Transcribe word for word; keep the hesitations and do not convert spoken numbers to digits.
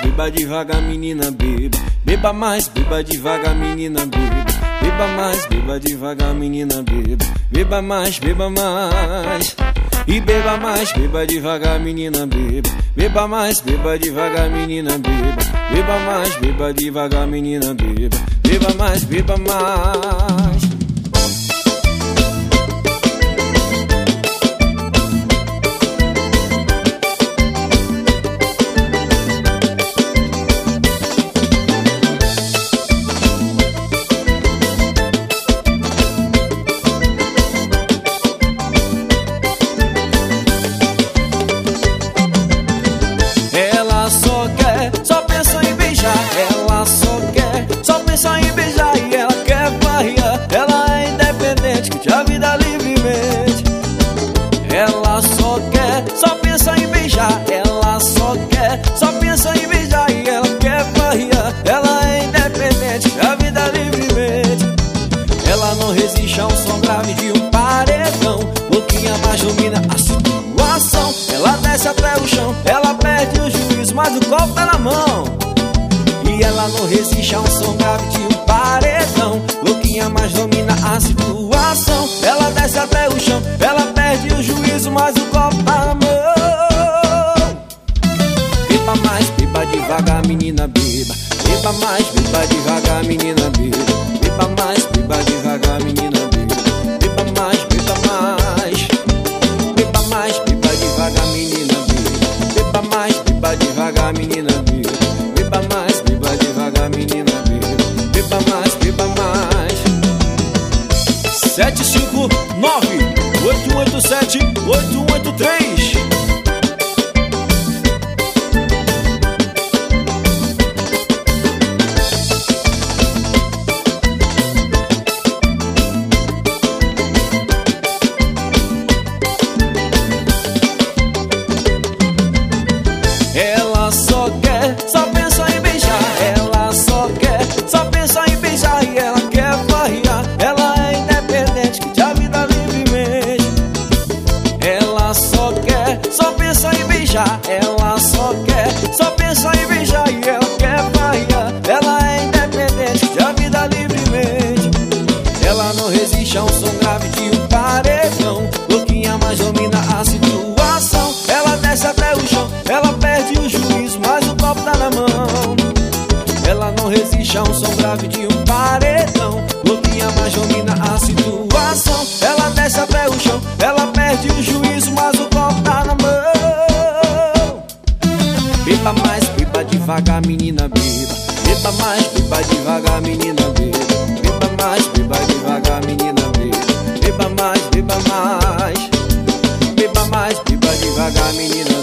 beba devagar, menina, beba. Beba mais, beba devagar, menina, beba. Beba mais, beba devagar, menina, beba. Beba mais, beba mais. E beba mais, beba devagar, menina, beba. Beba mais, beba devagar, menina, beba. Beba mais, beba devagar, menina, beba. Beba mais, beba mais. Mas o copo tá na mão. E ela não resiste a um som grave de um paredão. Louquinha, mas domina a situação. Ela desce até o chão, ela perde o juízo, mas o copo tá na mão. Beba mais, beba devagar, menina, beba. Beba mais, beba devagar, menina, beba. Beba mais, beba devagar, menina, beba. Beba mais, beba mais. Beba mais, beba devagar, menina, beba. Beba mais, beba devagar, menina, beba. Beba mais, beba devagar, menina, beba. Beba mais, beba mais. Sete cinco nove oito oito sete oito um oito três. Ela só quer, só pensa em beijar e ela quer farrear. Ela é independente, já a vida livremente. Ela não resiste a um som grave de um paredão. Louquinha, mas domina a situação. Ela desce até o chão, ela perde o juízo, mas o copo tá na mão. Ela não resiste a um som grave de um paredão. Louquinha, mas domina a situação. Ela desce até o chão, ela perde o juízo, mas o copo tá na mão. Beba mais, beba devagar, menina, beba. Beba mais, beba devagar, menina, beba. Beba mais, beba devagar, menina, beba. Beba mais, beba mais. Beba mais, beba devagar, menina,